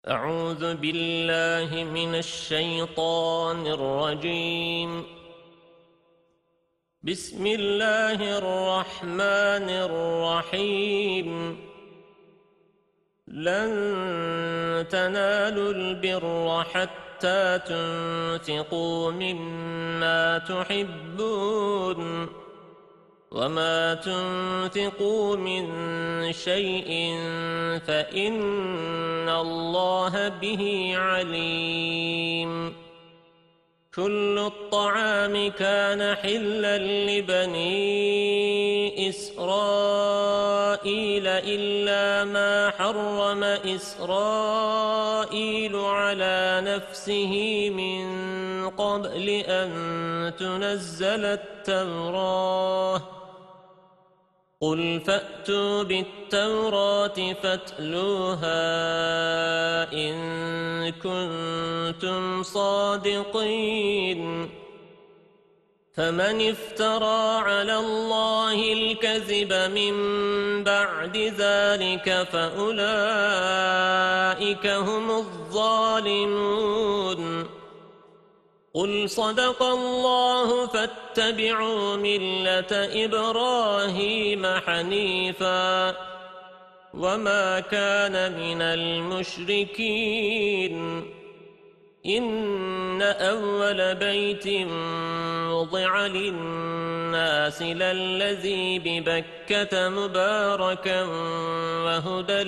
أعوذ بالله من الشيطان الرجيم. بسم الله الرحمن الرحيم. لن تنالوا البر حتى تنفقوا مما تحبون وما تنفقوا من شيء فإن الله به عليم. كل الطعام كان حلا لبني إسرائيل إلا ما حرم إسرائيل على نفسه من قبل أن تنزل التوراة. قل فأتوا بالتوراة فاتلوها إن كنتم صادقين. فمن افترى على الله الكذب من بعد ذلك فأولئك هم الظالمون. قل صدق الله فاتبعوا ملة إبراهيم حنيفا وما كان من المشركين. إن أول بيت وضع للناس للذي ببكة مباركا وهدى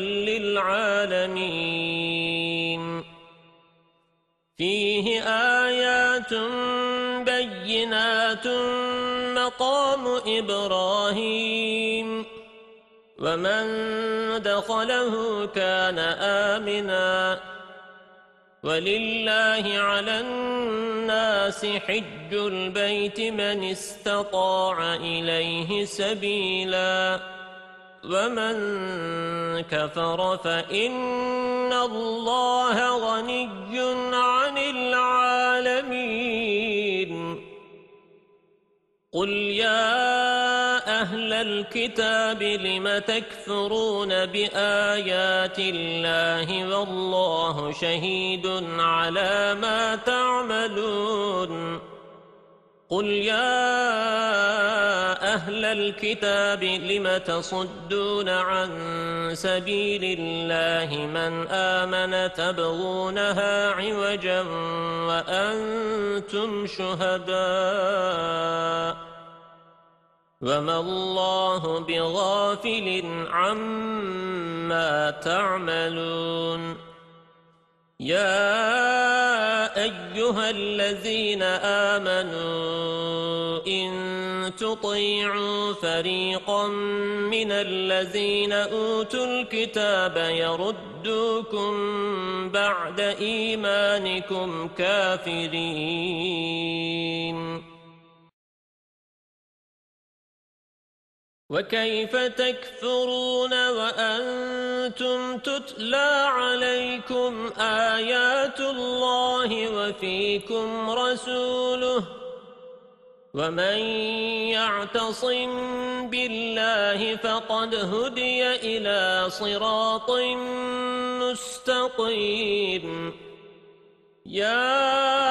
للعالمين. فيه آيات بينات مقام إبراهيم ومن دخله كان آمنا ولله على الناس حج البيت من استطاع إليه سبيلا ومن كفر فإن الله غني عن العالمين. قل يا أهل الكتاب لم تكفرون بآيات الله والله شهيد على ما تعملون. قل يا أهل الكتاب لم تصدون عن سبيل الله من آمن تبغونها عوجا وأنتم شهداء وما الله بغافل عما تعملون. يا أيها الذين آمنوا إن تطيعوا فريقا من الذين أوتوا الكتاب يردوكم بعد إيمانكم كافرين. وكيف تكفرون وأنتم تتلى عليكم آيات الله وفيكم رسوله ومن يعتصم بالله فقد هدي إلى صراط مستقيم. يا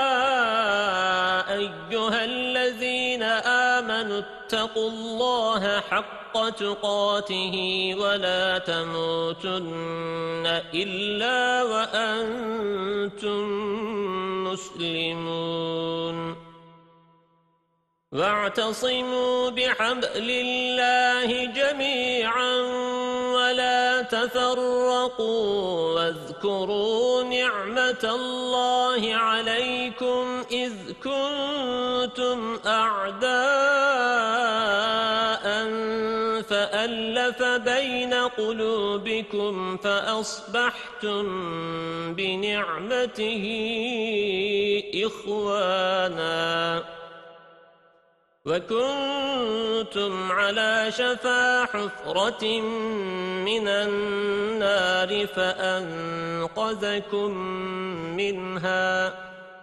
أيها الذين آمنوا اتقوا الله حق تقاته ولا تموتن إلا وأنتم مسلمون. واعتصموا بحبل الله جميعا ولا تفرقوا واذكروا نعمة الله عليكم إذ كنتم أعداء فألف بين قلوبكم فأصبحتم بنعمته إخوانا وكنتم على شفا حفرة من النار فأنقذكم منها.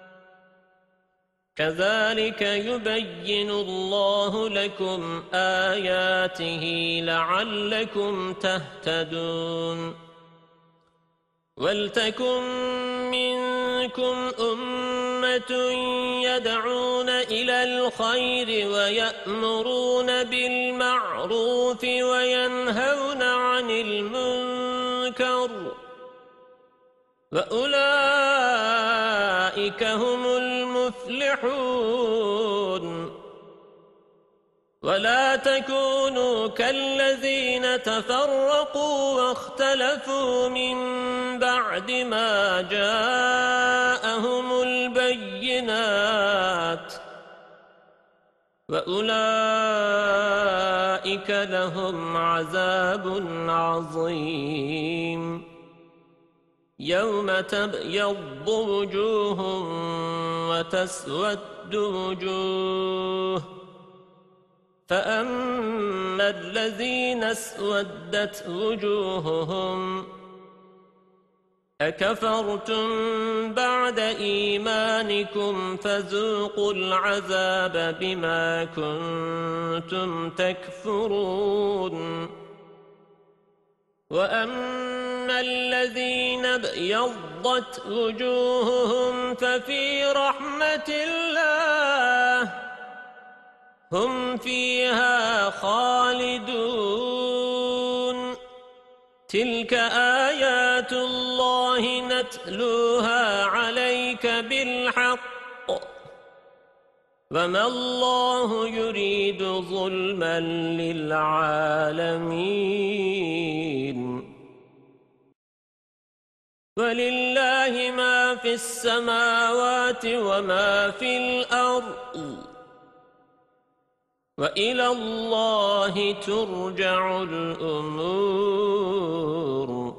كذلك يبين الله لكم آياته لعلكم تهتدون. وَلْتَكُنْ مِنْكُمْ أُمَّةٌ يَدْعُونَ إِلَى الْخَيْرِ وَيَأْمُرُونَ بِالْمَعْرُوفِ وَيَنْهَوْنَ عَنِ الْمُنْكَرِ وَأُولَئِكَ هُمُ الْمُفْلِحُونَ وَلَا تَكُونُوا كَالَّذِينَ تَفَرَّقُوا وَاخْتَلَفُوا مِنْ بَعْدِ مَا جَاءَهُمُ الْبَيِّنَاتُ وَأُولَئِكَ لَهُمْ عَذَابٌ عَظِيمٌ يَوْمَ تَبْيَضُّ وُجُوهٌ وَتَسْوَدُّ وُجُوهٌ فَأَمَّا الَّذِينَ اسْوَدَّتْ وُجُوهُهُمْ أَكَفَرْتُمْ بَعْدَ إِيمَانِكُمْ فَذُوقُوا الْعَذَابَ بِمَا كُنتُمْ تَكْفُرُونَ وَأَمَّا الَّذِينَ ابْيَضَّتْ وُجُوهُهُمْ فَفِي رَحْمَةِ اللَّهِ هُمْ فِيهَا خَالِدُونَ تِلْكَ آيَاتُ اللَّهِ نَتْلُوهَا عَلَيْكَ بِالْحَقِّ وَمَا اللَّهُ يُرِيدُ ظُلْمًا لِلْعَالَمِينَ وَلِلَّهِ مَا فِي السَّمَاوَاتِ وَمَا فِي الْأَرْضِ وَإِلَى اللَّهِ تُرْجَعُ الْأُمُورُ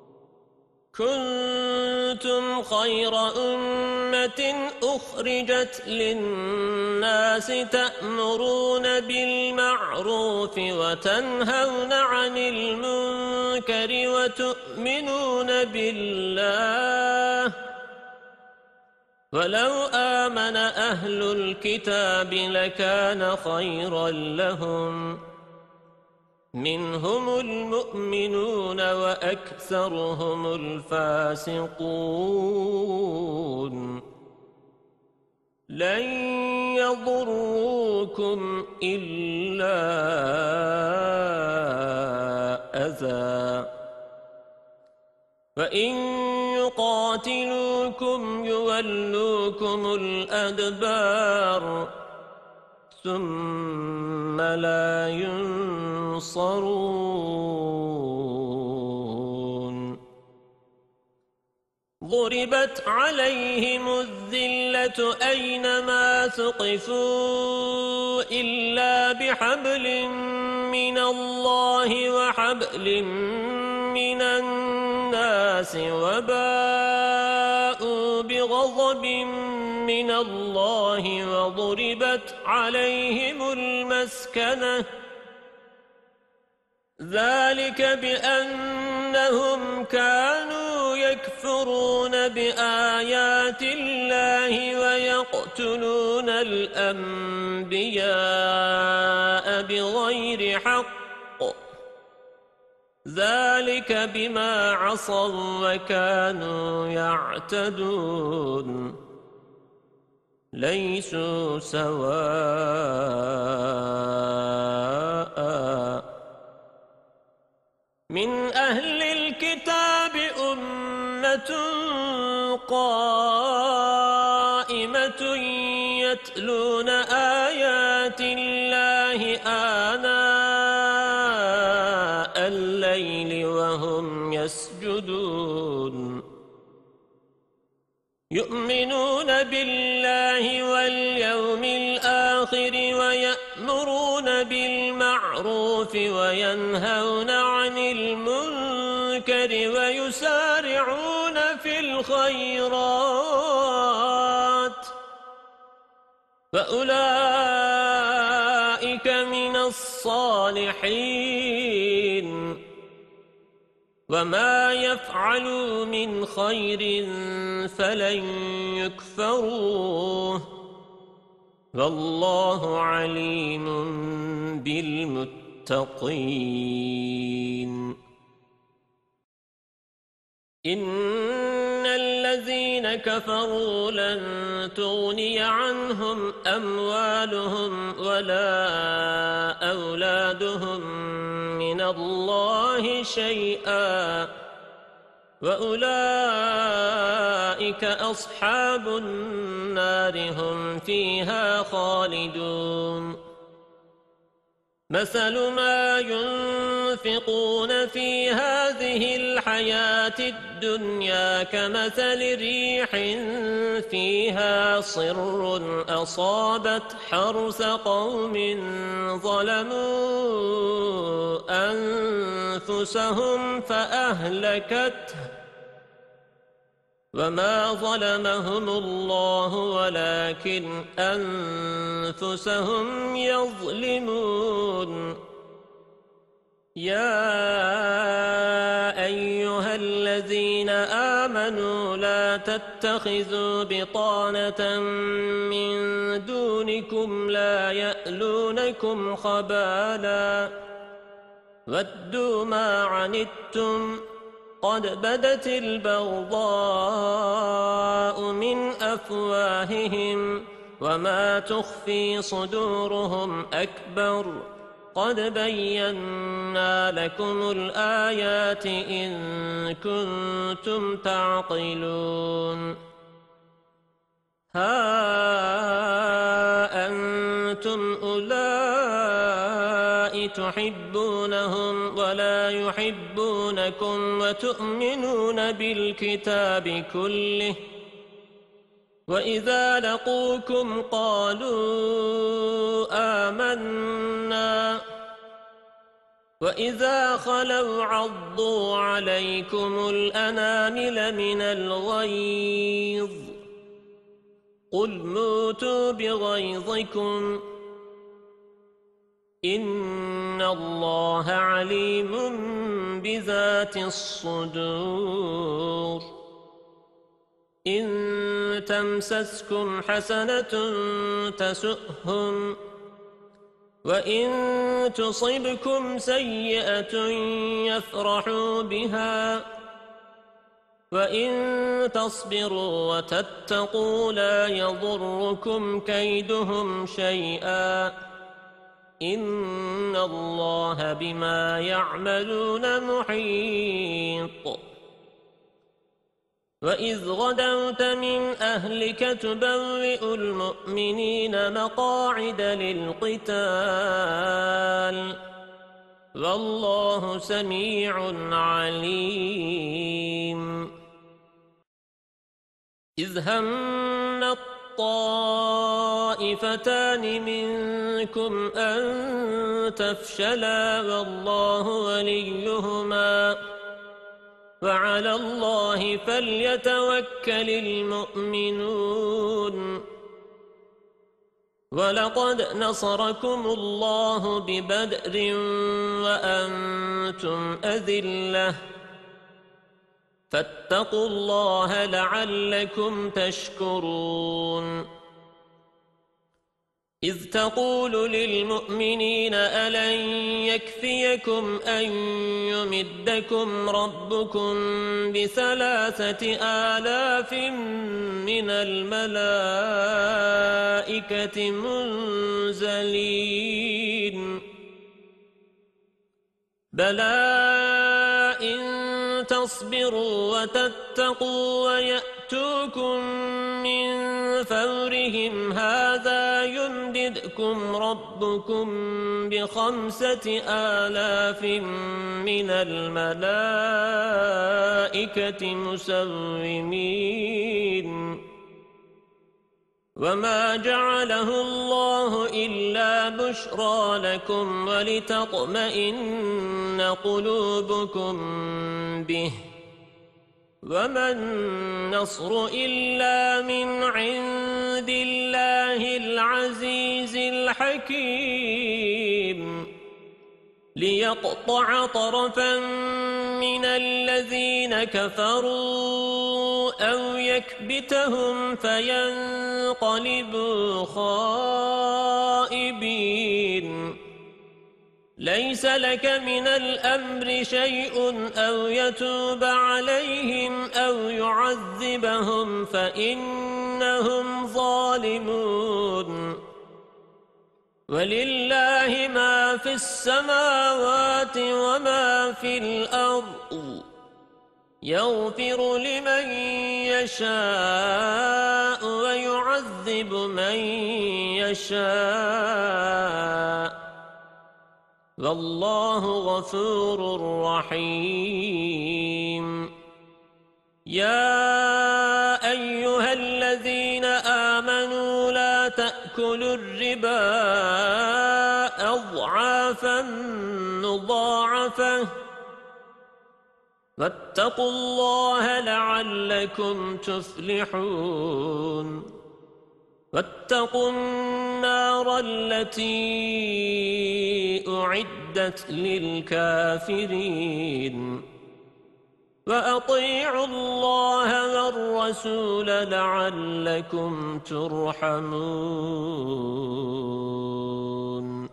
كُنتُمْ خَيْرَ أُمَّةٍ أُخْرِجَتْ لِلنَّاسِ تَأْمُرُونَ بِالْمَعْرُوفِ وَتَنْهَوْنَ عَنِ الْمُنكَرِ وَتُؤْمِنُونَ بِاللَّهِ وَلَوْ آمَنَ أَهْلُ الْكِتَابِ لَكَانَ خَيْرًا لَهُمْ مِنْهُمُ الْمُؤْمِنُونَ وَأَكْثَرُهُمُ الْفَاسِقُونَ لَنْ يَضُرُّوكُمْ إِلَّا أَذًى وَإِنْ يُقَاتِلُوكُمْ يُوَلُّوكُمُ الْأَدْبَارَ ثُمَّ لَا يُنصَرُونَ ضُرِبَتْ عَلَيْهِمُ الذِّلَّةُ أَيْنَمَا ثُقِفُوا إِلَّا بِحَبْلٍ مِّنَ اللَّهِ وَحَبْلٍ مِّنَ النَّاسِ وَبَاءُوا بِغَضَبٍ مِّنَ اللَّهِ وَضُرِبَتْ عَلَيْهِمُ الْمَسْكَنَةُ ذَلِكَ بِأَنَّهُمْ كَانُوا يَكْفُرُونَ بِآيَاتِ اللَّهِ وَيَقْتُلُونَ الْأَنبِيَاءَ بِغَيْرِ حَقٍّ ذَلِكَ بِمَا عَصَوْا وَكَانُوا يَعْتَدُونَ لَيْسُوا سَوَاءً مِنْ أَهْلِ الْكِتَابِ أُمَّةٌ قَائِمَةٌ يَتْلُونَ آيَاتِ اللَّهِ آنَاءَ اللَّيْلِ وَهُمْ يَسْجُدُونَ يُؤْمِنُونَ بِاللَّهِ وَالْيَوْمِ الْآخِرِ وَيَأْمُرُونَ بِالْمَعْرُوفِ وَيَنْهَوْنَ عَنِ الْمُنكَرِ وَيُسَارِعُونَ فِي الْخَيْرَاتِ فَأُولَئِكَ مِنَ الصَّالِحِينَ وَمَا يَفْعَلُوا مِنْ خَيْرٍ فَلَنْ يُكْفَرُوهُ وَاللَّهُ عَلِيمٌ بِالْمُتَّقِينَ إن الذين كفروا لن تغني عنهم أموالهم ولا أولادهم من الله شيئا وأولئك أصحاب النار هم فيها خالدون مثل ما ينفقون في هذه الحياة الدنيا كمثل ريح فيها صر أصابت حرث قوم ظلموا أنفسهم فأهلكته وما ظلمهم الله ولكن أنفسهم يظلمون يا أيها الذين آمنوا لا تتخذوا بطانة من دونكم لا يألونكم خبالا ودوا ما عنتم قد بدت البغضاء من أفواههم وما تخفي صدورهم أكبر قد بينا لكم الآيات إن كنتم تعقلون ها أنتم أولئك تحبونهم ولا يحبونكم وتؤمنون بالكتاب كله وإذا لقوكم قالوا آمنا وإذا خلوا عضوا عليكم الأنامل من الغيظ قل موتوا بغيظكم إن الله عليم بذات الصدور إن تمسسكم حسنة تسؤهم وإن تصبكم سيئة يفرحوا بها وإن تصبروا وتتقوا لا يضركم كيدهم شيئا إن الله بما يعملون محيط وإذ غدوت من أهلك تبوئ المؤمنين مقاعد للقتال والله سميع عليم إذ هم الطائفتان منكم أن تفشلا والله وليهما وعلى الله فليتوكل المؤمنون ولقد نصركم الله ببدر وأنتم أذلة فاتقوا الله لعلكم تشكرون إذ تقول للمؤمنين ألن يكفيكم أن يمدكم ربكم ب3,000 من الملائكة منزلين بلى إن تصبروا وتتقوا ويأتوكم من فورهم هذا يمددكم ربكم ب5,000 من الملائكة مسومين وما جعله الله إلا بشرى لكم ولتطمئن قلوبكم به وما النصر إلا من عند الله العزيز الحكيم ليقطع طرفا من الذين كفروا أو يكبتهم فينقلبوا خائبين ليس لك من الأمر شيء أو يتوب عليهم أو يعذبهم فإنهم ظالمون ولله ما في السماوات وما في الأرض يغفر لمن يشاء ويعذب من يشاء والله غفور رحيم يا أيها الذين آمنوا لا تأكلوا الربا أضعافا مضاعفة واتقوا الله لعلكم تفلحون واتقوا النار التي أعدت للكافرين وأطيعوا الله والرسول لعلكم ترحمون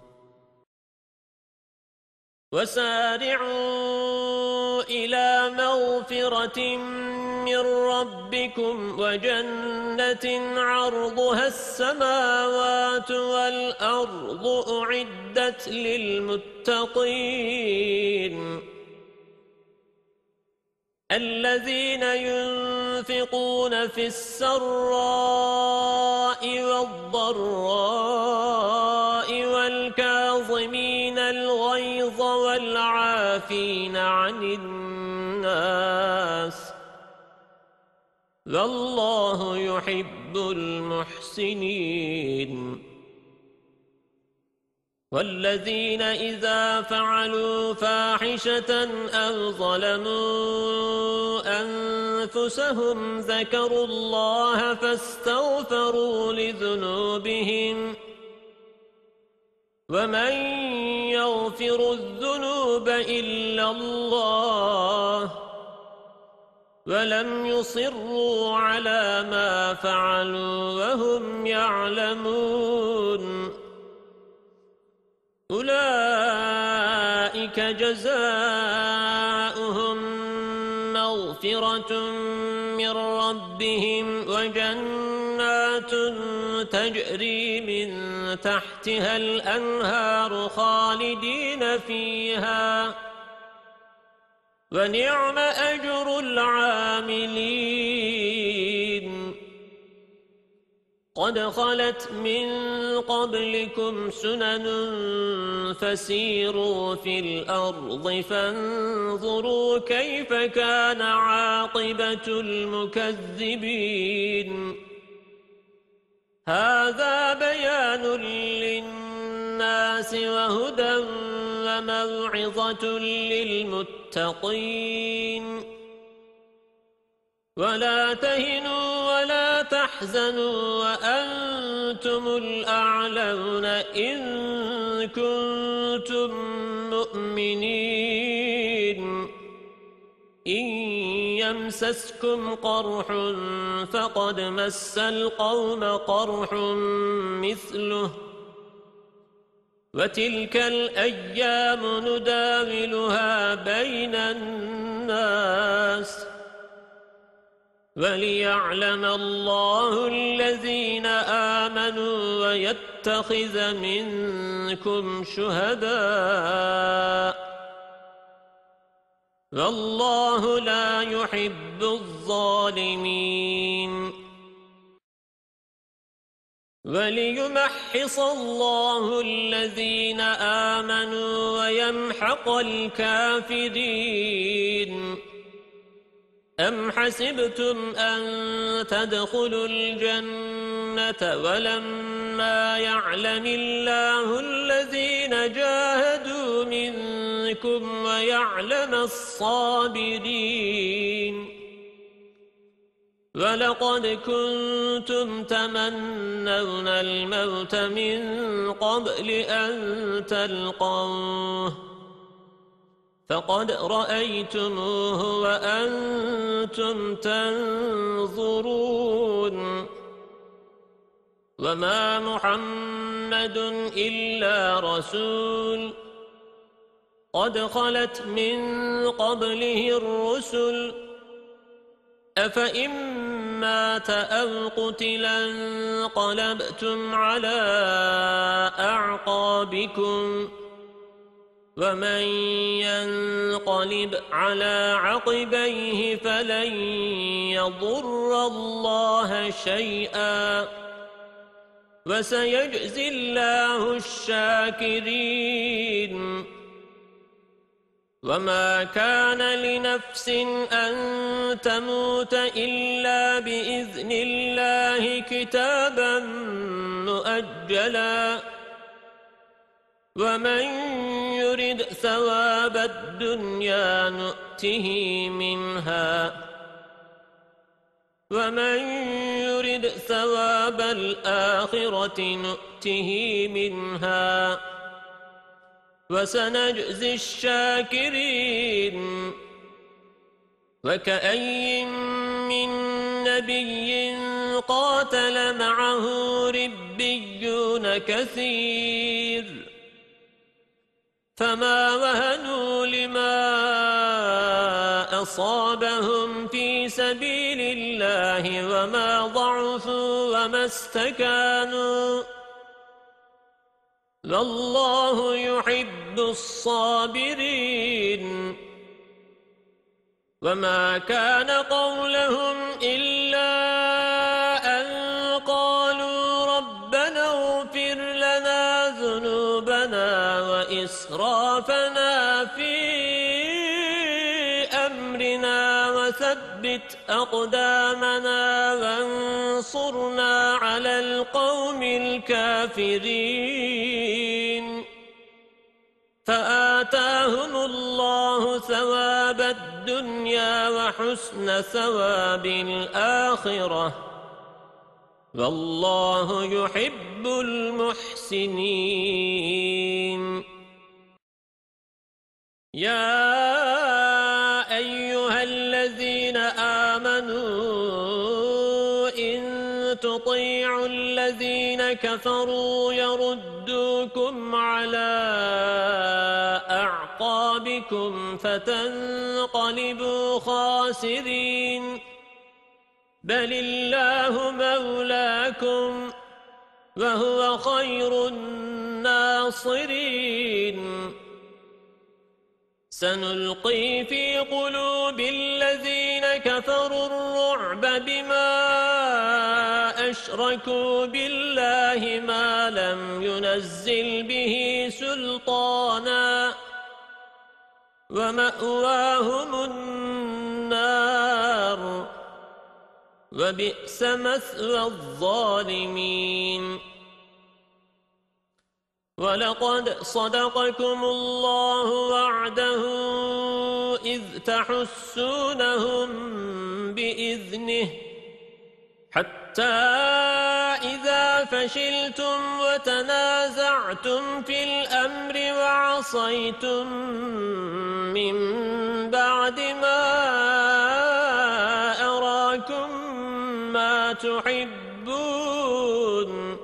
وسارعوا إلى مغفرة من ربكم وجنة عرضها السماوات والأرض أعدت للمتقين الذين ينفقون في السراء والضراء والكاظمين الغيظ والعافين عن الناس والله يحب المحسنين والذين إذا فعلوا فاحشة أو ظلموا أنفسهم ذكروا الله فاستغفروا لذنوبهم ومن يغفر الذنوب إلا الله ولم يصروا على ما فعلوا وهم يعلمون أولئك جزاؤهم مغفرة من ربهم وجنات تجري من تحتها الأنهار خالدين فيها ونعم أجر العاملين قد خلت من قبلكم سنن فسيروا في الأرض فانظروا كيف كان عاقبة المكذبين هذا بيان للناس وهدى وموعظة للمتقين ولا تهنوا ولا تحزنوا وأنتم الأعلون إن كنتم مؤمنين إن يمسسكم قرح فقد مس القوم قرح مثله وتلك الأيام نداولها بين الناس وليعلم الله الذين آمنوا ويتخذ منكم شهداء والله لا يحب الظالمين وليمحص الله الذين آمنوا ويمحق الكافرين أم حسبتم أن تدخلوا الجنة ولما يعلم الله الذين جاهدوا منكم ويعلم الصابرين ولقد كنتم تمنون الموت من قبل أن تلقوه فقد رأيتموه وأنتم تنظرون وما محمد إلا رسول قد خلت من قبله الرسل أفإن مات أو قتلا انقلبتم على أعقابكم ومن ينقلب على عقبيه فلن يضر الله شيئا وسيجزي الله الشاكرين وما كان لنفس أن تموت إلا بإذن الله كتابا مؤجلا ومن يرد ثواب الدنيا نؤته منها ومن يرد ثواب الآخرة نؤته منها وسنجزي الشاكرين وكأي من نبي قاتل معه ربيون كثير فما وهنوا لما أصابهم في سبيل الله وما ضعفوا وما استكانوا والله يحب الصابرين وما كان قولهم إلا أن قالوا ربنا اغفر لنا ذنوبنا وإسرافنا في أمرنا وثبت أقدامنا وانصرنا على القوم الكافرين فآتاهم الله ثواب الدنيا وحسن ثواب الآخرة والله يحب المحسنين يا أيها الذين آمنوا إن تطيعوا الذين كفروا يردوكم على أعقابكم فتنقلبوا خاسرين بل الله مولاكم وهو خير الناصرين سنلقي في قلوب الذين كفروا الرعب بما أشركوا بالله ما لم ينزل به سلطانا ومأواهم النار وبئس مثوى الظالمين ولقد صدقكم الله وعده إذ تحسونهم بإذنه حتى إذا فشلتم وتنازعتم في الأمر وعصيتم من بعد ما أراكم ما تحبون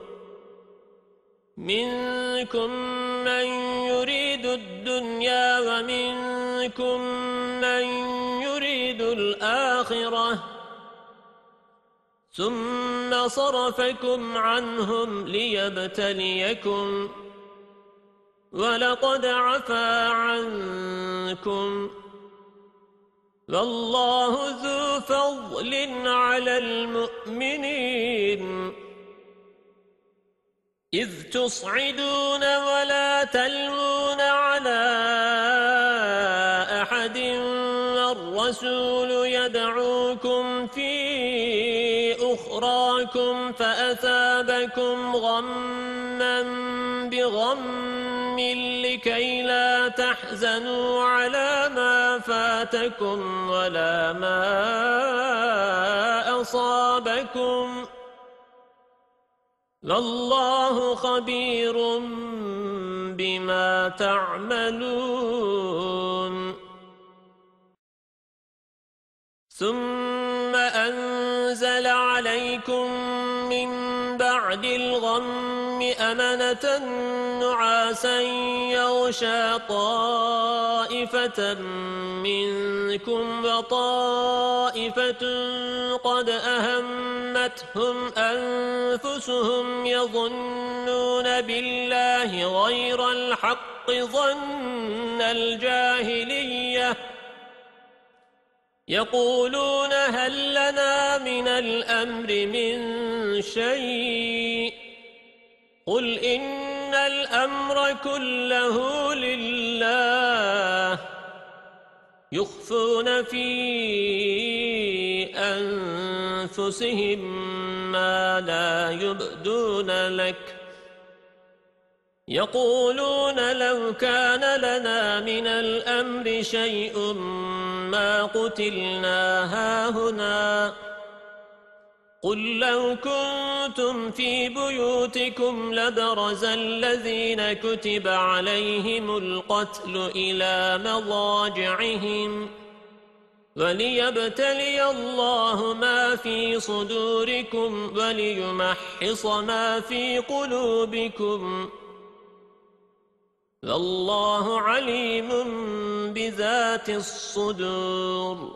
منكم من يريد الدنيا ومنكم من يريد الآخرة ثم صرفكم عنهم ليبتليكم ولقد عفا عنكم والله ذو فضل على المؤمنين إذ تصعدون ولا تلوون على أحد والرسول يدعوكم في أخراكم فأثابكم غمّا بغم لكي لا تحزنوا على ما فاتكم ولا ما أصابكم والله خبير بما تعملون ثم أنزل عليكم من بعد الغم أمنة نعاسا يغشى طائفة منكم وطائفة قد أهمتهم أنفسهم يظنون بالله غير الحق ظن الجاهلية يقولون هل لنا من الأمر من شيء قل إن الأمر كله لله يخفون في أنفسهم ما لا يبدون لك يقولون لو كان لنا من الأمر شيء ما قتلنا هاهنا قل لو كنتم في بيوتكم لبرز الذين كتب عليهم القتل إلى مضاجعهم وليبتلي الله ما في صدوركم وليمحص ما في قلوبكم والله عليم بذات الصدور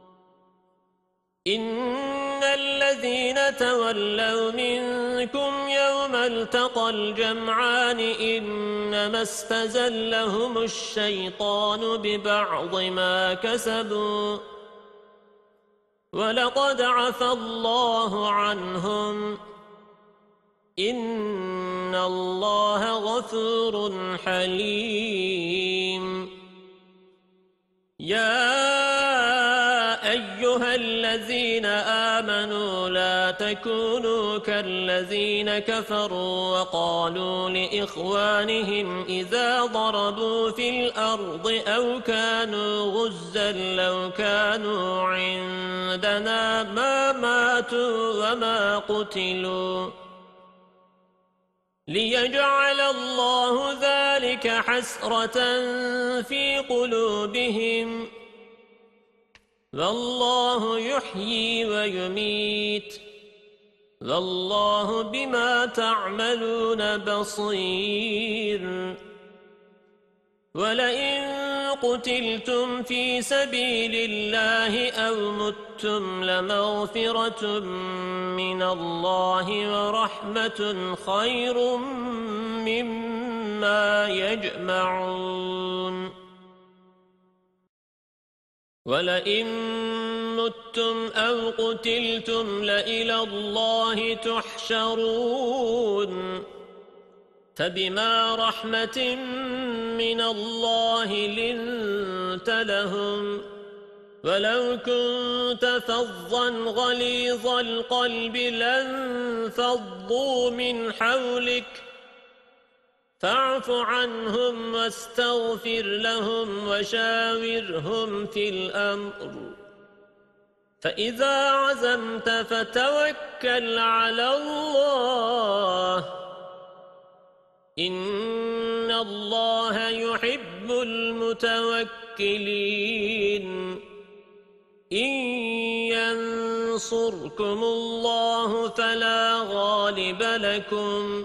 إن الذين تولوا منكم يوم التقى الجمعان إنما استزلهم الشيطان ببعض ما كسبوا ولقد عفى الله عنهم إن الله غفور حليم يا أيها الذين آمنوا لا تكونوا كالذين كفروا وقالوا لإخوانهم إذا ضربوا في الأرض أو كانوا غزا لو كانوا عندنا ما ماتوا وما قتلوا ليجعل الله ذلك حسرة في قلوبهم والله يحيي ويميت والله بما تعملون بصير ولئن قتلتم في سبيل الله أو متم لمغفرة من الله ورحمة خير مما يجمعون ولئن متم أو قتلتم لإلى الله تحشرون فبما رحمة من الله لنت لهم ولو كنت فظا غليظ القلب لانفضوا من حولك فاعف عنهم واستغفر لهم وشاورهم في الأمر فإذا عزمت فتوكل على الله إن الله يحب المتوكلين إن ينصركم الله فلا غالب لكم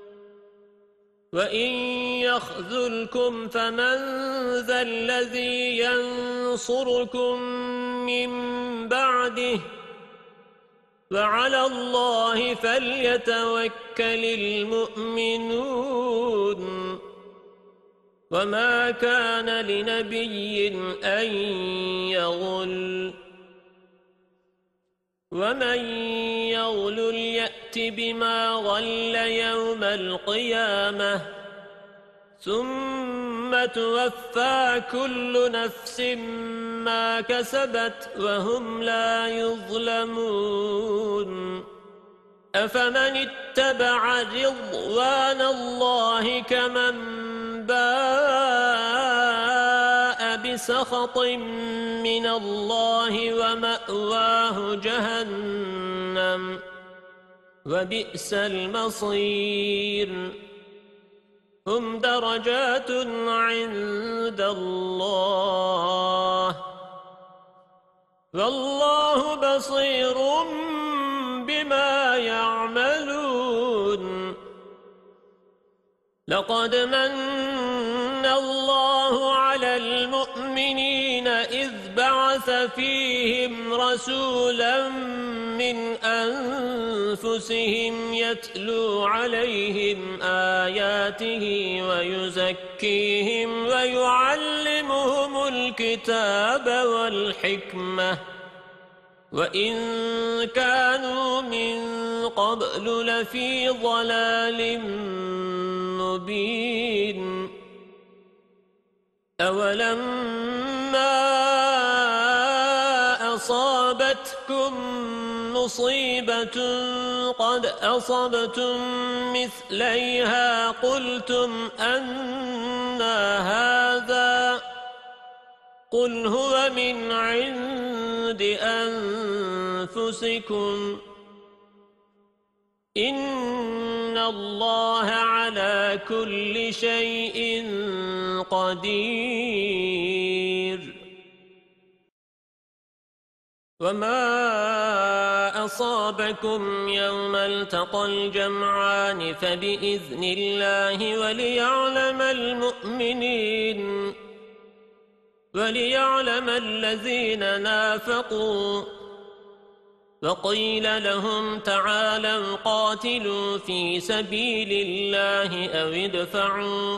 وإن يخذلكم فمن ذا الذي ينصركم من بعده وعلى الله فليتوكل المؤمنون وما كان لنبي أن يغل ومن يغلل يأت بما غل يوم القيامة ثم توفى كل نفس ما كسبت وهم لا يظلمون أفمن اتبع رضوان الله كمن باء بسخط من الله ومأواه جهنم وبئس المصير هم درجات عند الله والله بصير بما يعملون لقد من الله على المؤمنين إذ بعث فيهم رسولا من أنفسهم يتلو عليهم آياته ويزكيهم ويعلمهم الكتاب والحكمة وإن كانوا من قبل لفي ضلال مبين أولما أصابتكم مصيبة قد أصبتم مثليها قلتم أنى هذا قل هو من عند أنفسكم إن الله على كل شيء قدير وما أصابكم يوم التقى الجمعان فبإذن الله وليعلم الذين نافقوا وقيل لهم تعالوا قاتلوا في سبيل الله أو ادفعوا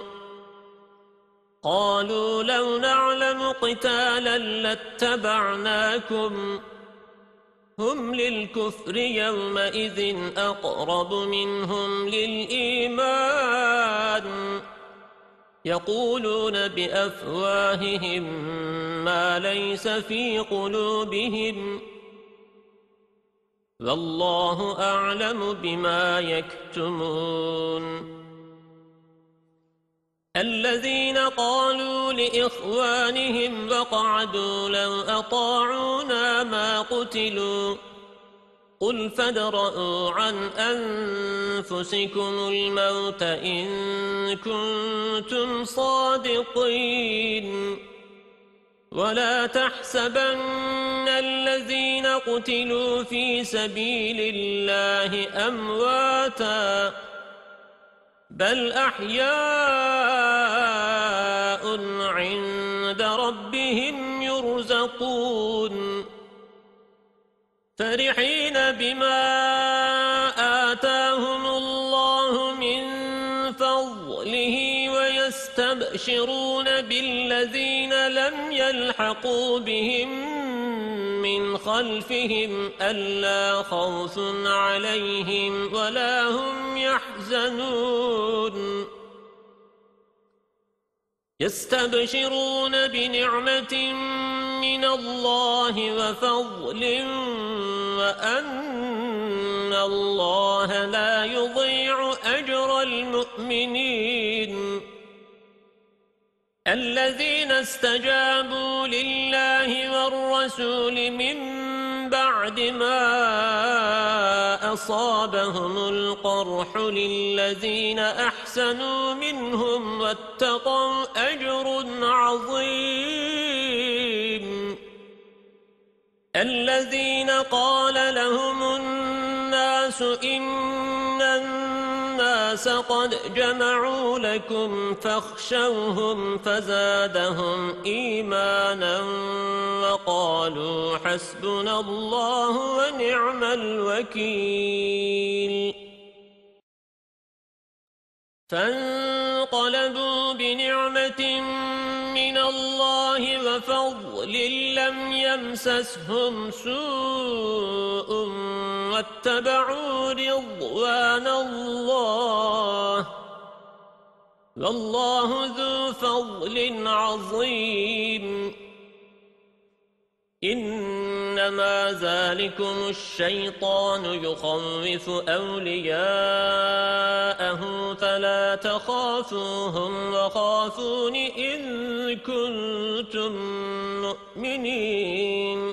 قالوا لو نعلم قتالا لاتبعناكم هم للكفر يومئذ أقرب منهم للإيمان يقولون بأفواههم ما ليس في قلوبهم والله أعلم بما يكتمون الذين قالوا لإخوانهم وقعدوا لو أطاعونا ما قتلوا قل فادرءوا عن أنفسكم الموت إن كنتم صادقين ولا تحسبن الذين قتلوا في سبيل الله أمواتا بل أحياء عند ربهم يرزقون فرحين بما آتاهم الله من فضله ويستبشرون بالذين لم يلحقوا بهم من خلفهم ألا خوف عليهم ولا هم يحزنون يستبشرون بنعمة من الله وفضل وأن الله لا يضيع أجر المؤمنين الذين استجابوا لله والرسول من بعد ما أصابهم القرح للذين أحسنوا منهم واتقوا أجر عظيم الذين قال لهم الناس إن الناس قد جمعوا لكم فاخشوهم فزادهم إيمانا وقالوا حسبنا الله ونعم الوكيل فانقلبوا بنعمة من الله وفضل لم يمسسهم سوء واتبعوا رضوان الله والله ذو فضل عظيم إنما ذلكم الشيطان يخوف أولياءه فلا تخافوهم وخافون إن كنتم مؤمنين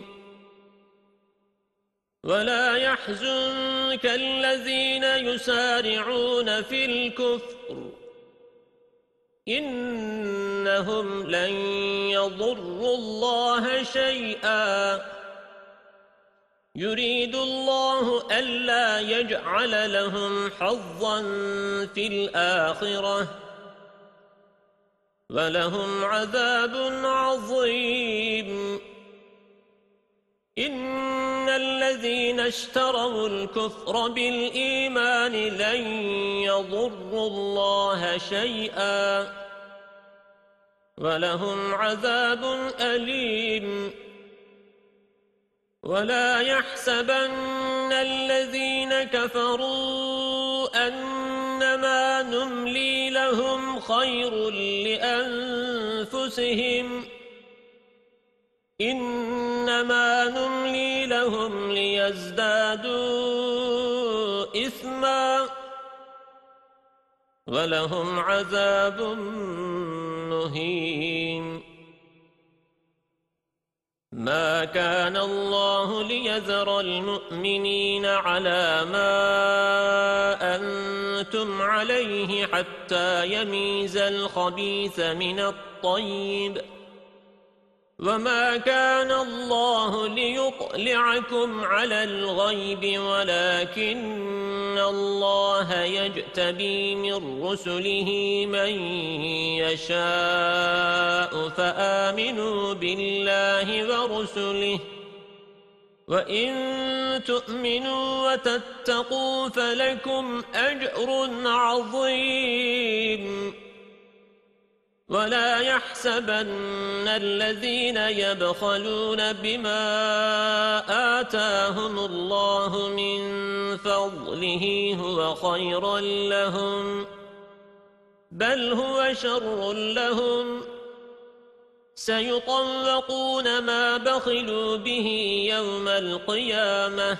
ولا يحزنك الذين يسارعون في الكفر إنهم لن يضروا الله شيئا يريد الله ألا يجعل لهم حظا في الآخرة ولهم عذاب عظيم إن الذين اشتروا الكفر بالإيمان لن يضروا الله شيئا ولهم عذاب أليم ولا يحسبن الذين كفروا أنما نملي لهم خير لأنفسهم إنما نملي لهم ليزدادوا إثما ولهم عذاب مهين ما كان الله ليذر المؤمنين على ما أنتم عليه حتى يميز الخبيث من الطيب وما كان الله ليطلعكم على الغيب ولكن الله يجتبي من رسله من يشاء فآمنوا بالله ورسله وإن تؤمنوا وتتقوا فلكم أجر عظيم ولا يحسبن الذين يبخلون بما آتاهم الله من فضله هو خيرا لهم بل هو شر لهم سيطوقون ما بخلوا به يوم القيامة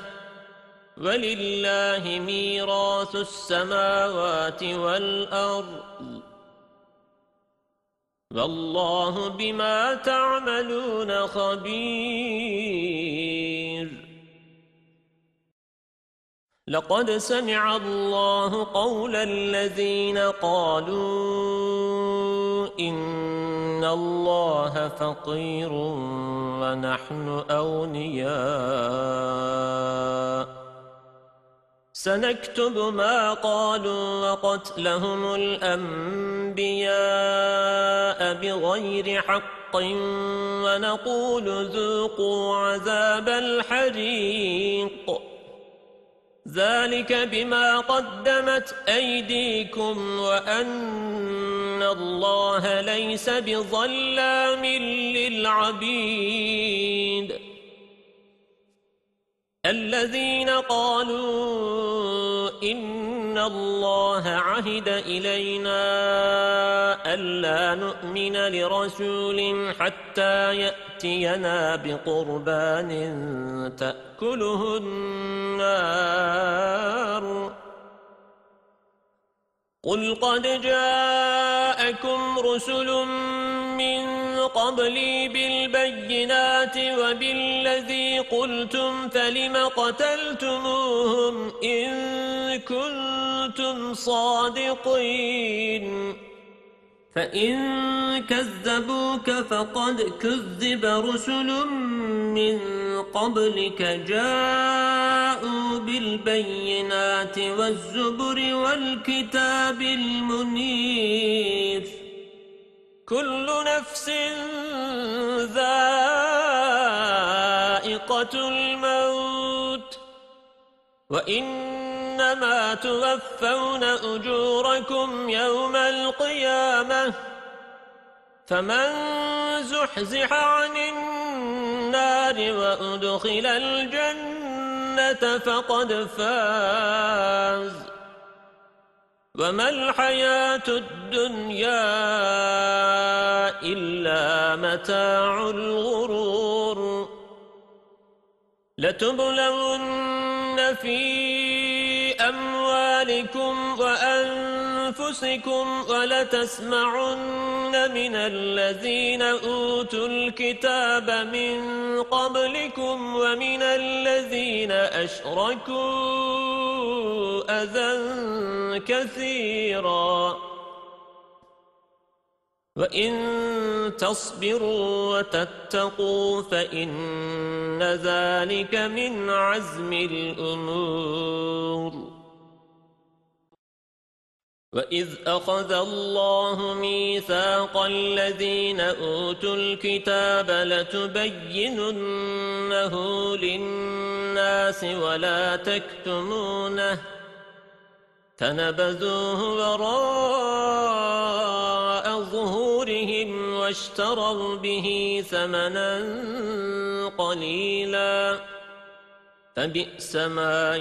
ولله ميراث السماوات والأرض والله بما تعملون خبير لقد سمع الله قول الذين قالوا إن الله فقير ونحن أغنياء سنكتب ما قالوا وقتلهم الأنبياء بغير حق ونقول ذوقوا عذاب الحريق ذلك بما قدمت أيديكم وأن الله ليس بظلام للعبيد الذين قالوا إن الله عهد إلينا ألا نؤمن لرسول حتى يأتينا بقربان تأكله النار قل قد جاءكم رسل من قبلي بالبينات وبالذي قلتم فلم قتلتموهم إن كنتم صادقين فإن كذبوك فقد كذب رسل من قبلك جاءوا بالبينات والزبر والكتاب المنير كل نفس ذائقة الموت وإنما توفون أجوركم يوم القيامة فمن زحزح عن النار وأدخل الجنة فقد فاز وما الحياة الدنيا إلا متاع الغرور لتبلون في أموالكم وأنفسكم ولتسمعن من الذين أوتوا الكتاب من قبلكم ومن الذين أشركوا أذى كثيرا وَإِن تَصْبِرُوا وَتَتَّقُوا فَإِنَّ ذَلِكَ مِنْ عَزْمِ الْأُمُورِ وَإِذْ أَخَذَ اللَّهُ مِيثَاقَ الَّذِينَ أُوتُوا الْكِتَابَ لَتُبَيِّنُنَّهُ لِلنَّاسِ وَلَا تَكْتُمُونَهُ فَنَبَذُوهُ وَرَاءَ ظُهُورِهِمْ وَاشْتَرَوْا بِهِ ثَمَنًا قَلِيلًا فَبِئْسَ مَا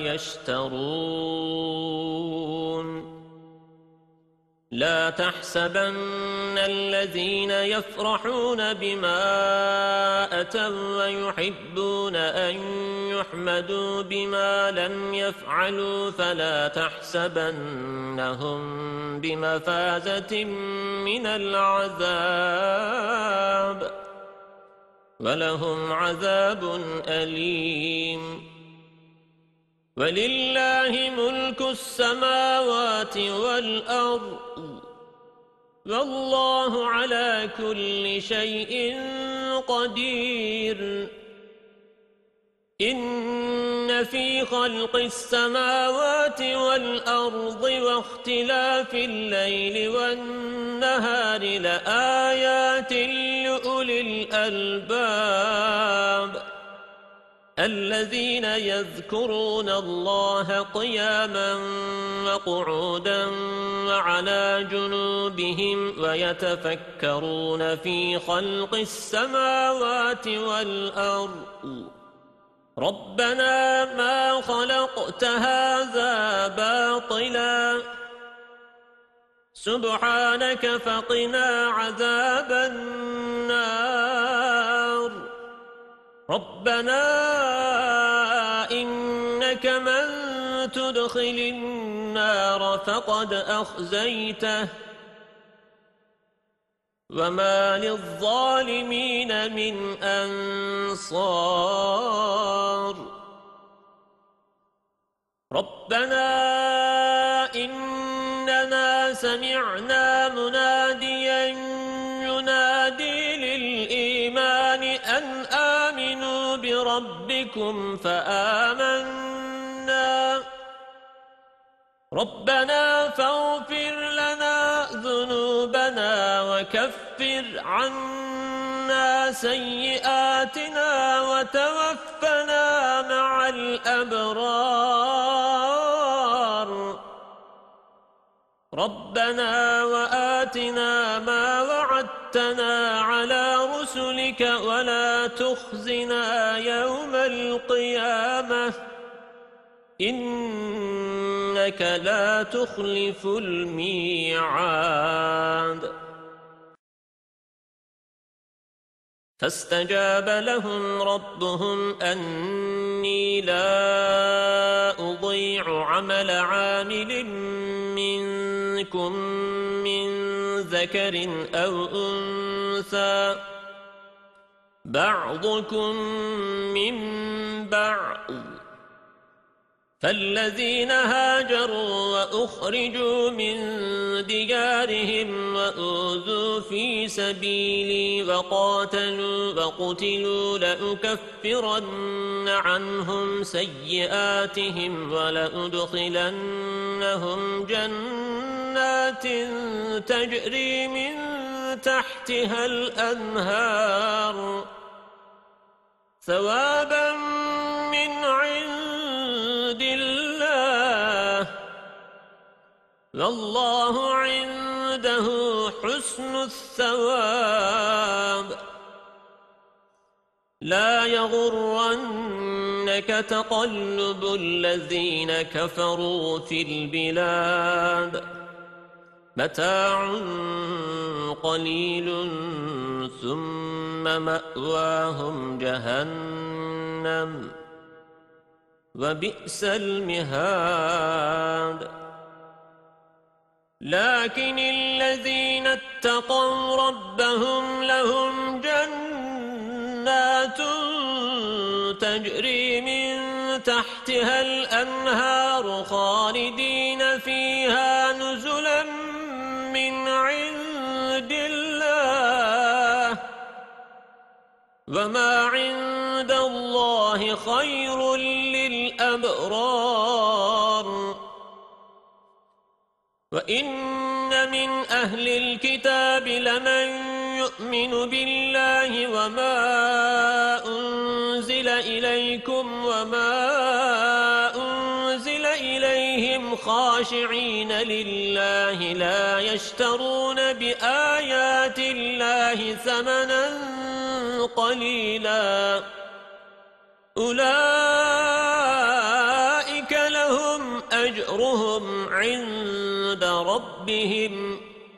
يَشْتَرُونَ لا تحسبن الذين يفرحون بما أتوا ويحبون أن يحمدوا بما لم يفعلوا فلا تحسبنهم بمفازة من العذاب ولهم عذاب أليم وَلِلَّهِ مُلْكُ السَّمَاوَاتِ وَالْأَرْضِ وَاللَّهُ عَلَى كُلِّ شَيْءٍ قَدِيرٌ إِنَّ فِي خَلْقِ السَّمَاوَاتِ وَالْأَرْضِ وَاخْتِلَافِ اللَّيْلِ وَالنَّهَارِ لَآيَاتٍ لِأُولِي الْأَلْبَابِ الذين يذكرون الله قياما وقعودا وعلى جنوبهم ويتفكرون في خلق السماوات والأرض ربنا ما خلقت هذا باطلا سبحانك فقنا عذاب النار ربنا إنك من تدخل النار فقد أخزيته وما للظالمين من أنصار ربنا إننا سمعنا مناديا ينادي للإيمان أن آمنوا بربكم فآمنا ربنا فاغفر لنا ذنوبنا وكفر عنا سيئاتنا وتوفنا مع الأبرار ربنا وآتنا ما وعدتنا على رسلك ولا تخزنا يوم القيامة إنك لا تخلف الميعاد فاستجاب لهم ربهم أني لا أضيع عمل عامل منكم من ذكر أو أنثى بعضكم من بعض فالذين هاجروا وأخرجوا من ديارهم وأوذوا في سبيلي وقتلوا لأكفرن عنهم سيئاتهم ولأدخلنهم جنات تجري من تحتها الأنهار ثوابا من عند الله والله عنده حسن الثواب لا يغرنك تقلب الذين كفروا في البلاد متاع قليل ثم مأواهم جهنم وبئس المهاد لكن الذين اتقوا ربهم لهم جنات تجري من تحتها الأنهار خالدين فيها نزلا من عند الله وما عند الله خير للأبرار وإن من أهل الكتاب لمن يؤمن بالله وما أنزل إليكم وما أنزل إليهم خاشعين لله لا يشترون بآيات الله ثمنا قليلا أولئك لهم أجرهم عند ربهم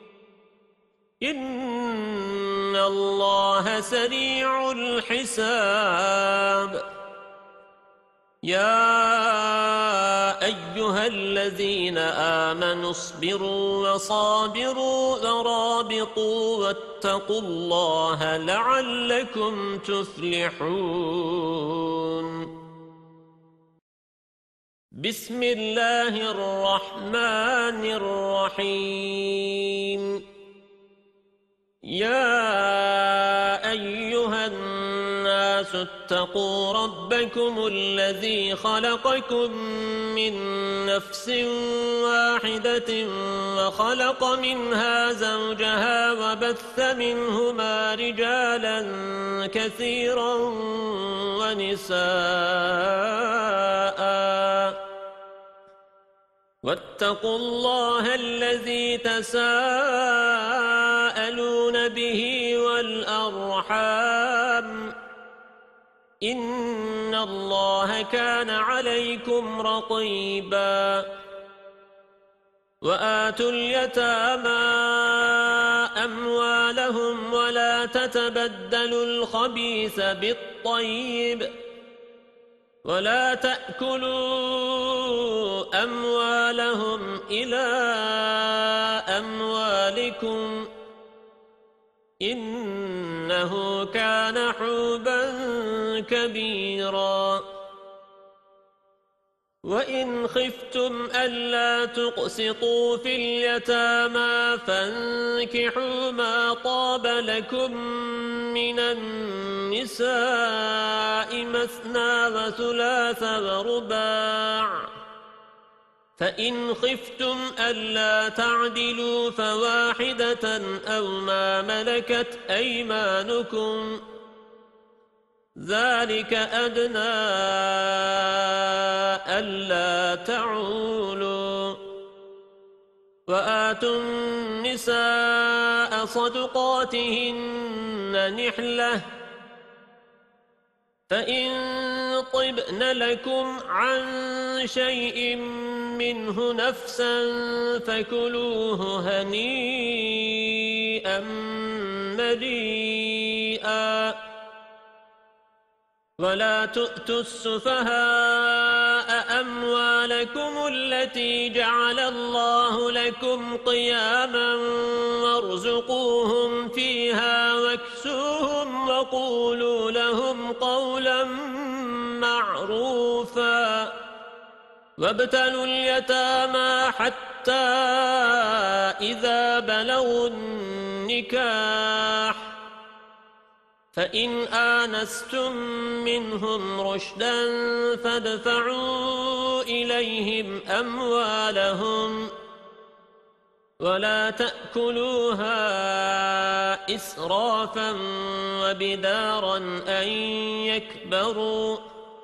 إن الله سريع الحساب يا أيها الذين آمنوا اصبروا وصابروا ورابطوا واتقوا الله لعلكم تفلحون بسم الله الرحمن الرحيم يا أيها الناس اتقوا ربكم الذي خلقكم من نفس واحدة وخلق منها زوجها وبث منهما رجالا كثيرا ونساء واتقوا الله الذي تساءلون به والأرحام إن الله كان عليكم رقيبا وآتوا اليتامى أموالهم ولا تتبدلوا الخبيث بالطيب ولا تأكلوا أموالهم إلى أموالكم إنه كان حوبا كبيرا وإن خفتم ألا تقسطوا في اليتامى فانكحوا ما طاب لكم من النساء مثنى وثلاث ورباع فإن خفتم ألا تعدلوا فواحدة أو ما ملكت أيمانكم ذلك أدنى ألا تعولوا وآتوا النساء صدقاتهن نحلة فإن طبن لكم عن شيء منه نفسا فكلوه هنيئا مريئا ولا تؤتوا السفهاء أموالكم التي جعل الله لكم قياما وارزقوهم فيها واكسوهم وقولوا لهم قولا معروفا وابتلوا اليتامى حتى إذا بلغوا النكاح فإن آنستم منهم رشدا فادفعوا إليهم أموالهم ولا تأكلوها إسرافا وبدارا أن يكبروا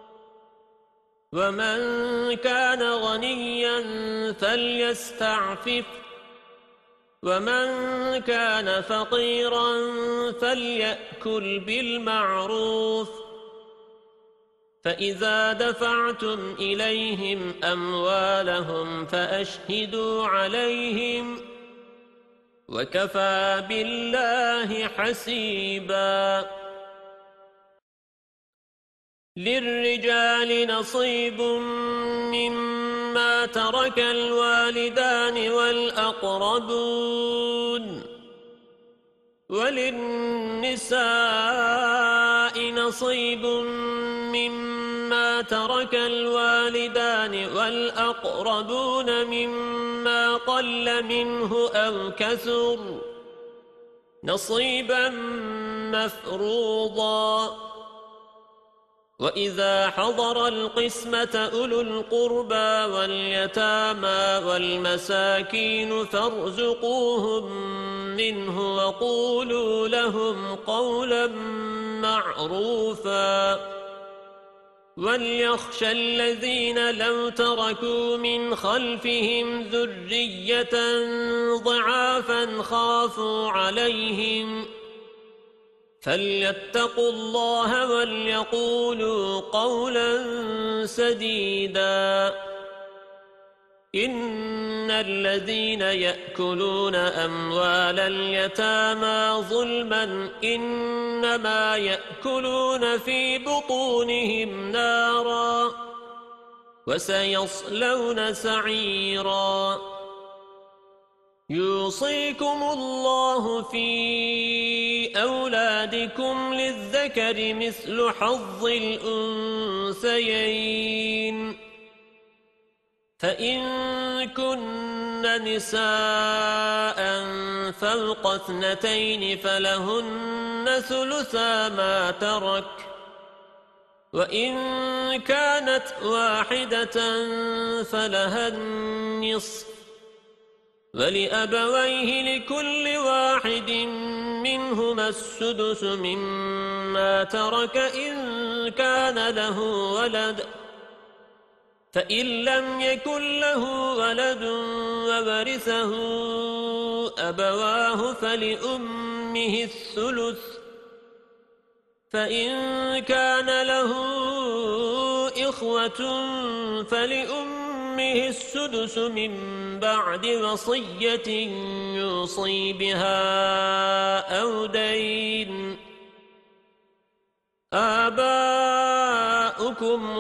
ومن كان غنيا فليستعفف ومن كان فقيرا فليأكل بالمعروف فإذا دفعتم إليهم أموالهم فأشهدوا عليهم وكفى بالله حسيبا للرجال نصيب مما ترك الوالدان والأقربون وللنساء نصيب مما ترك الوالدان والأقربون مما قل منه أو كثر نصيبا مفروضا وإذا حضر القسمة أولو القربى واليتامى والمساكين فارزقوهم منه وقولوا لهم قولا معروفا وليخشى الذين لو تركوا من خلفهم ذرية ضعافا خافوا عليهم فليتقوا الله وليقولوا قولا سديدا إن الذين يأكلون أموال اليتامى ظلما إنما يأكلون في بطونهم نارا وسيصلون سعيرا يوصيكم الله في أولادكم للذكر مثل حظ الأنثيين فإن كن نساء فوق 2 فلهن ثلثا ما ترك وإن كانت واحدة فلها النصف ولأبويه لكل واحد منهما السدس مما ترك إن كان له ولد فإن لم يكن له ولد وورثه أبواه فلأمه الثلث فإن كان له إخوة فلأمه السدس من بعد وصية يوصي بها أو دين آباؤكم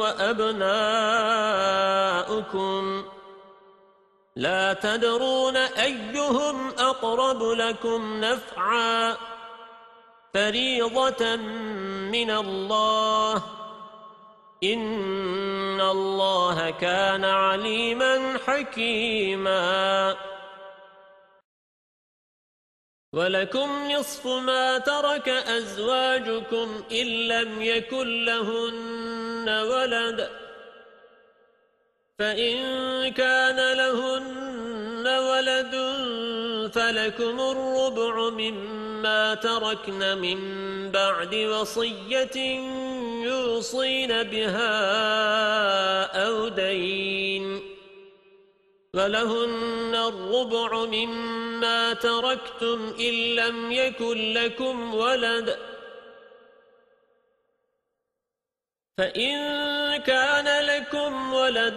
وأبناؤكم لا تدرون أيهم أقرب لكم نفعا فريضة من الله إن الله كان عليما حكيما ولكم نصف ما ترك أزواجكم إن لم يكن لهن ولد فإن كان لهن ولد فلكم الربع مما تركن من بعد وصية يوصين بها أو دين ولهن الربع مما تركتم إن لم يكن لكم ولد فإن كان لكم ولد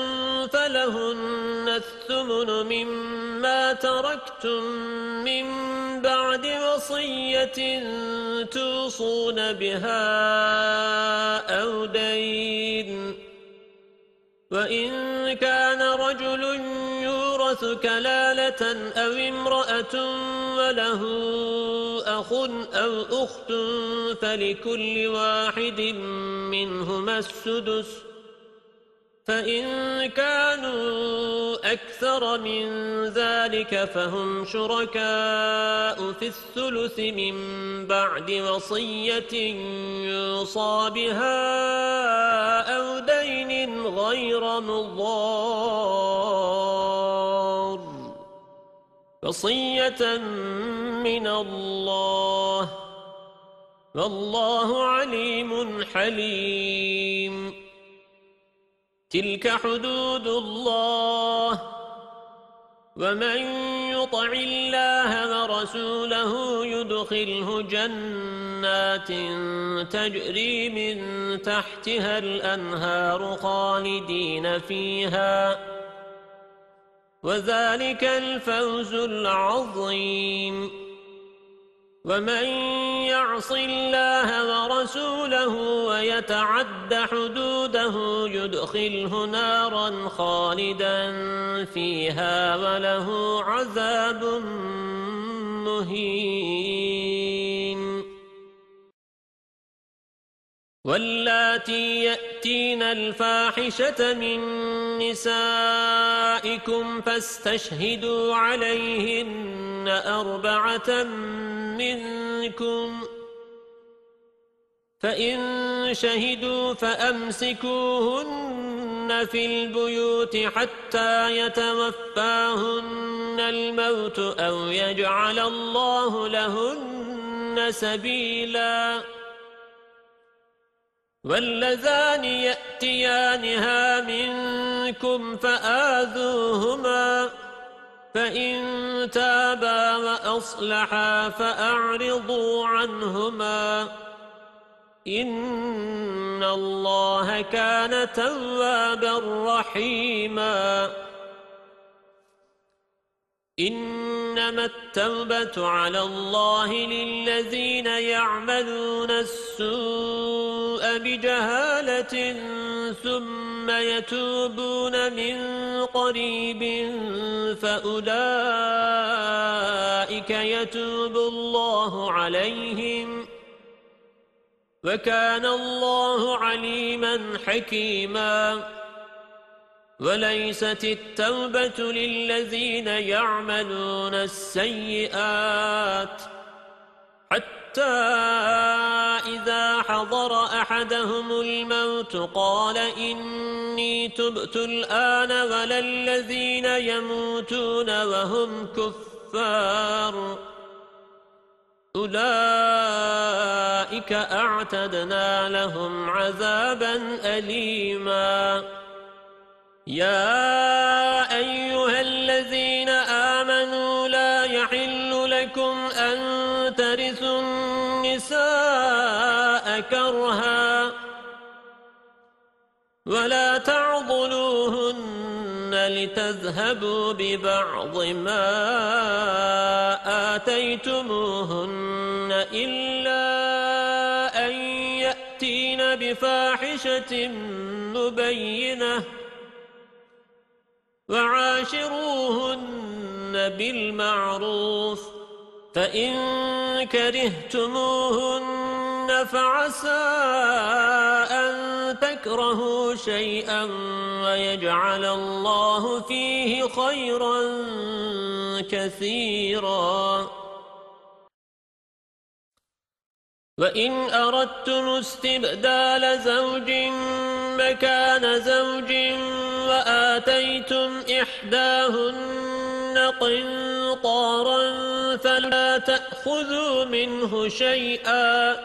فلهن الثمن مما تركتم من بعد وصية توصون بها أو دين وإن كان رجل يورث كلالة أو امرأة وله أخ أو أخت فلكل واحد منهما السدس فإن كانوا أكثر من ذلك فهم شركاء في الثلث من بعد وصية يوصى بها أو دين غير مضار وصية من الله والله عليم حليم تلك حدود الله ومن يطع الله ورسوله يدخله جنات تجري من تحتها الأنهار خالدين فيها وذلك الفوز العظيم ومن يعص الله ورسوله ويتعد حدوده يدخله نارا خالدا فيها وله عذاب مهين واللاتي يأتين الفاحشة من نسائكم فاستشهدوا عليهن 4 منكم فإن شهدوا فأمسكوهن في البيوت حتى يتوفاهن الموت أو يجعل الله لهن سبيلا واللذان يأتيانها منكم فآذوهما فإن تابا وأصلحا فأعرضوا عنهما إن الله كان توابا رحيما إنما التوبة على الله للذين يعملون السوء بجهالة ثم يتوبون من قريب فأولئك يتوب الله عليهم وكان الله عليما حكيما وليست التوبة للذين يعملون السيئات حتى إذا حضر أحدهم الموت قال إني تبت الآن ولا الذين يموتون وهم كفار أولئك أعتدنا لهم عذابا أليما يا أيها الذين آمنوا لا يحل لكم أن ترثوا النساء كرها ولا تعضلوهن لتذهبوا ببعض ما آتيتموهن إلا أن يأتين بفاحشة مبينة وعاشروهن بالمعروف فإن كرهتموهن فعسى أن تكرهوا شيئا ويجعل الله فيه خيرا كثيرا وإن أردتم استبدال زوج مكان زوج وآتيتم إحداهن قنطارا فلا تأخذوا منه شيئا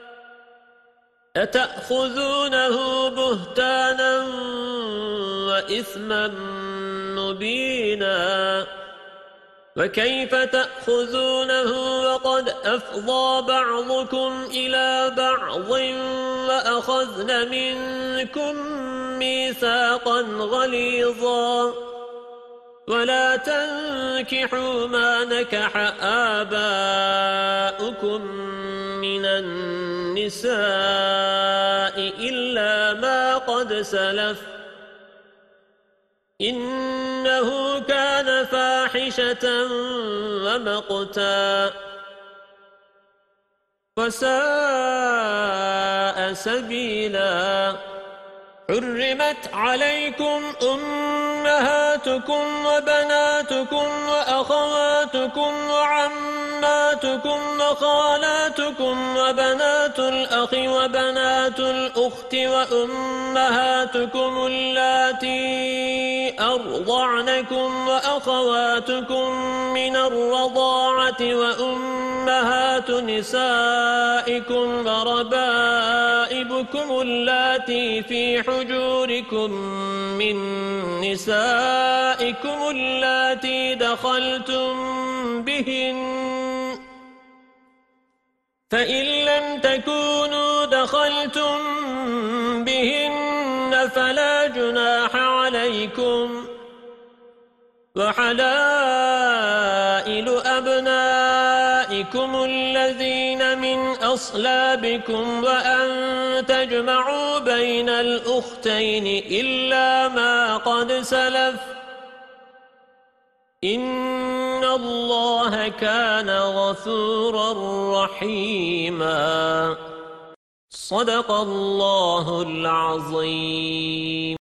أتأخذونه بهتانا وإثما مبينا وكيف تأخذونه وقد أفضى بعضكم إلى بعض وأخذن منكم ميثاقا غليظا ولا تنكحوا ما نكح آباؤكم من النساء إلا ما قد سلف إنه كان فاحشة ومقتا وساء سبيلا حرمت عليكم أمهاتكم وبناتكم وأخواتكم وعماتكم وخالاتكم وبنات الأخ وبنات الأخت وأمهاتكم اللاتي أرضعنكم وأخواتكم من الرضاعة وأمهات نسائكم وربائبكم اللاتي في حجوركم من نسائكم اللاتي دخلتم بهن فإن لم تكونوا دخلتم بهن فلا جناح عليكم وحلائل أبنائكم الذين من أصلابكم وأن تجمعوا بين الأختين إلا ما قد سلف إن الله كان غفورا رحيما صدق الله العظيم.